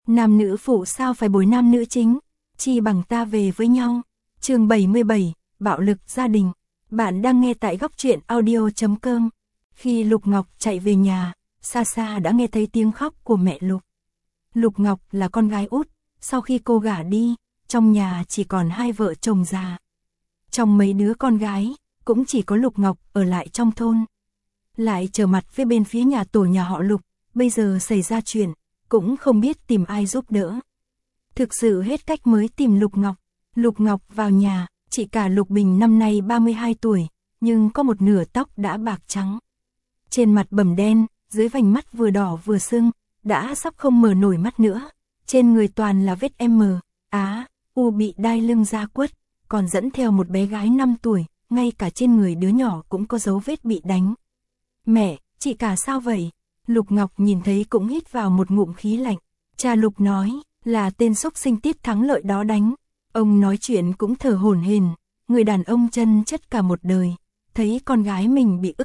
Nam nữ phụ sao phải bồi nam nữ chính, chi bằng ta về với nhau. Chương 77, bạo lực gia đình. Bạn đang nghe tại góc truyện audio.com. Khi Lục Ngọc chạy về nhà, xa xa đã nghe thấy tiếng khóc của mẹ Lục. Lục Ngọc là con gái út, sau khi cô gả đi, trong nhà chỉ còn hai vợ chồng già. Trong mấy đứa con gái, cũng chỉ có Lục Ngọc ở lại trong thôn. Lại trở mặt với bên phía nhà tổ nhà họ Lục, bây giờ xảy ra chuyện, cũng không biết tìm ai giúp đỡ. Thực sự hết cách mới tìm Lục Ngọc. Lục Ngọc vào nhà, chị cả Lục Bình năm nay 32 tuổi, nhưng có một nửa tóc đã bạc trắng. Trên mặt bầm đen, dưới vành mắt vừa đỏ vừa sưng, đã sắp không mở nổi mắt nữa. Trên người toàn là vết U bị đai lưng da quất, còn dẫn theo một bé gái 5 tuổi, ngay cả trên người đứa nhỏ cũng có dấu vết bị đánh. Mẹ, chị cả sao vậy? Lục Ngọc nhìn thấy cũng hít vào một ngụm khí lạnh. Cha Lục nói, là tên xúc sinh Tiết Thắng Lợi đó đánh. Ông nói chuyện cũng thở hổn hển, người đàn ông chân chất cả một đời, thấy con gái mình bị ức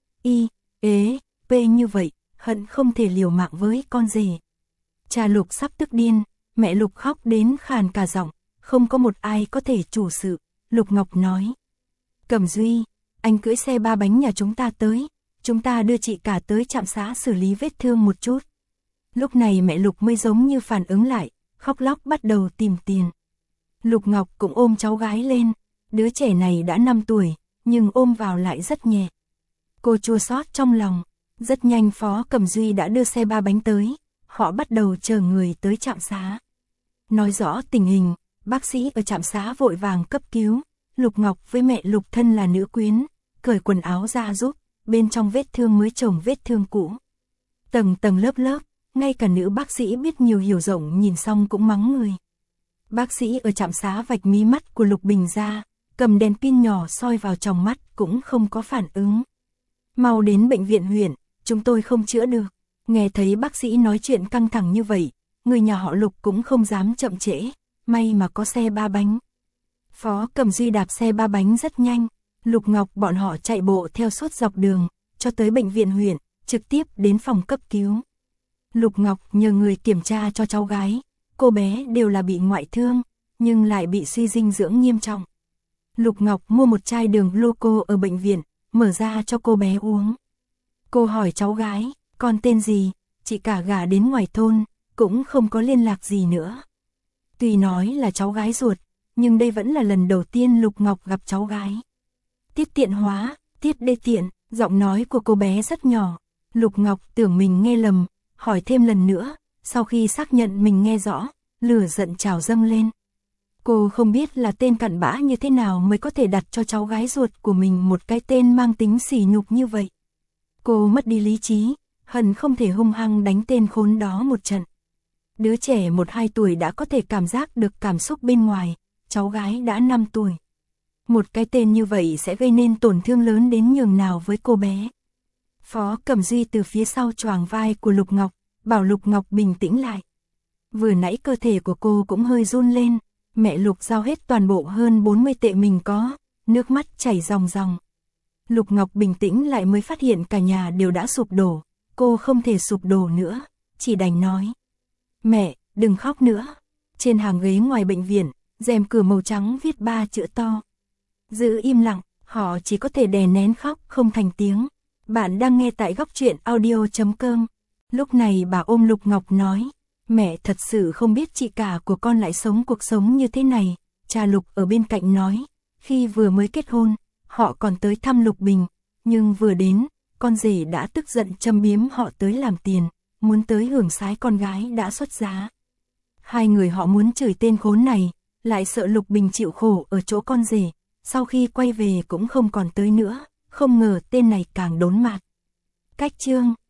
như vậy, hận không thể liều mạng với con rể. Cha Lục sắp tức điên, mẹ Lục khóc đến khàn cả giọng, không có một ai có thể chủ sự. Lục Ngọc nói, Cẩm Duy, anh cưỡi xe 3 bánh nhà chúng ta tới, chúng ta đưa chị cả tới trạm xá xử lý vết thương một chút. Lúc này mẹ Lục mới giống như phản ứng lại, khóc lóc bắt đầu tìm tiền. Lục Ngọc cũng ôm cháu gái lên, đứa trẻ này đã 5 tuổi, nhưng ôm vào lại rất nhẹ. Cô chua xót trong lòng, rất nhanh Phó Cẩm Duy đã đưa xe 3 bánh tới, họ bắt đầu chờ người tới trạm xá. Nói rõ tình hình, bác sĩ ở trạm xá vội vàng cấp cứu, Lục Ngọc với mẹ Lục thân là nữ quyến, cởi quần áo ra giúp, bên trong vết thương mới chồng vết thương cũ. Tầng tầng lớp lớp, ngay cả nữ bác sĩ biết nhiều hiểu rộng nhìn xong cũng mắng người. Bác sĩ ở trạm xá vạch mí mắt của Lục Bình ra, cầm đèn pin nhỏ soi vào trong mắt cũng không có phản ứng. Mau đến bệnh viện huyện, chúng tôi không chữa được. Nghe thấy bác sĩ nói chuyện căng thẳng như vậy, người nhà họ Lục cũng không dám chậm trễ, may mà có xe 3 bánh. Phó Cẩm Duy đạp xe 3 bánh rất nhanh, Lục Ngọc bọn họ chạy bộ theo suốt dọc đường, cho tới bệnh viện huyện, trực tiếp đến phòng cấp cứu. Lục Ngọc nhờ người kiểm tra cho cháu gái, cô bé đều là bị ngoại thương, nhưng lại bị suy dinh dưỡng nghiêm trọng. Lục Ngọc mua một chai đường gluco ở bệnh viện, mở ra cho cô bé uống. Cô hỏi cháu gái, con tên gì, chị cả gả đến ngoài thôn, cũng không có liên lạc gì nữa. Tuy nói là cháu gái ruột, nhưng đây vẫn là lần đầu tiên Lục Ngọc gặp cháu gái. Tiết Tiện Hóa, Tiết Đê Tiện, giọng nói của cô bé rất nhỏ. Lục Ngọc tưởng mình nghe lầm, hỏi thêm lần nữa, sau khi xác nhận mình nghe rõ, lửa giận trào dâng lên. Cô không biết là tên cặn bã như thế nào mới có thể đặt cho cháu gái ruột của mình một cái tên mang tính sỉ nhục như vậy. Cô mất đi lý trí, hận không thể hung hăng đánh tên khốn đó một trận. Đứa trẻ 1-2 tuổi đã có thể cảm giác được cảm xúc bên ngoài, cháu gái đã 5 tuổi. Một cái tên như vậy sẽ gây nên tổn thương lớn đến nhường nào với cô bé. Phó Cẩm Duy từ phía sau choàng vai của Lục Ngọc, bảo Lục Ngọc bình tĩnh lại. Vừa nãy cơ thể của cô cũng hơi run lên, mẹ Lục giao hết toàn bộ hơn 40 tệ mình có, nước mắt chảy ròng ròng. Lục Ngọc bình tĩnh lại mới phát hiện cả nhà đều đã sụp đổ, cô không thể sụp đổ nữa, chỉ đành nói. Mẹ, đừng khóc nữa. Trên hàng ghế ngoài bệnh viện, rèm cửa màu trắng viết 3 chữ to. Giữ im lặng, họ chỉ có thể đè nén khóc không thành tiếng. Bạn đang nghe tại góc truyện audio.com. Lúc này bà ôm Lục Ngọc nói, mẹ thật sự không biết chị cả của con lại sống cuộc sống như thế này. Cha Lục ở bên cạnh nói, khi vừa mới kết hôn, họ còn tới thăm Lục Bình, nhưng vừa đến, con rể đã tức giận châm biếm họ tới làm tiền, muốn tới hưởng sái con gái đã xuất giá. Hai người họ muốn chửi tên khốn này, lại sợ Lục Bình chịu khổ ở chỗ con rể, sau khi quay về cũng không còn tới nữa, không ngờ tên này càng đốn mặt. Cách chương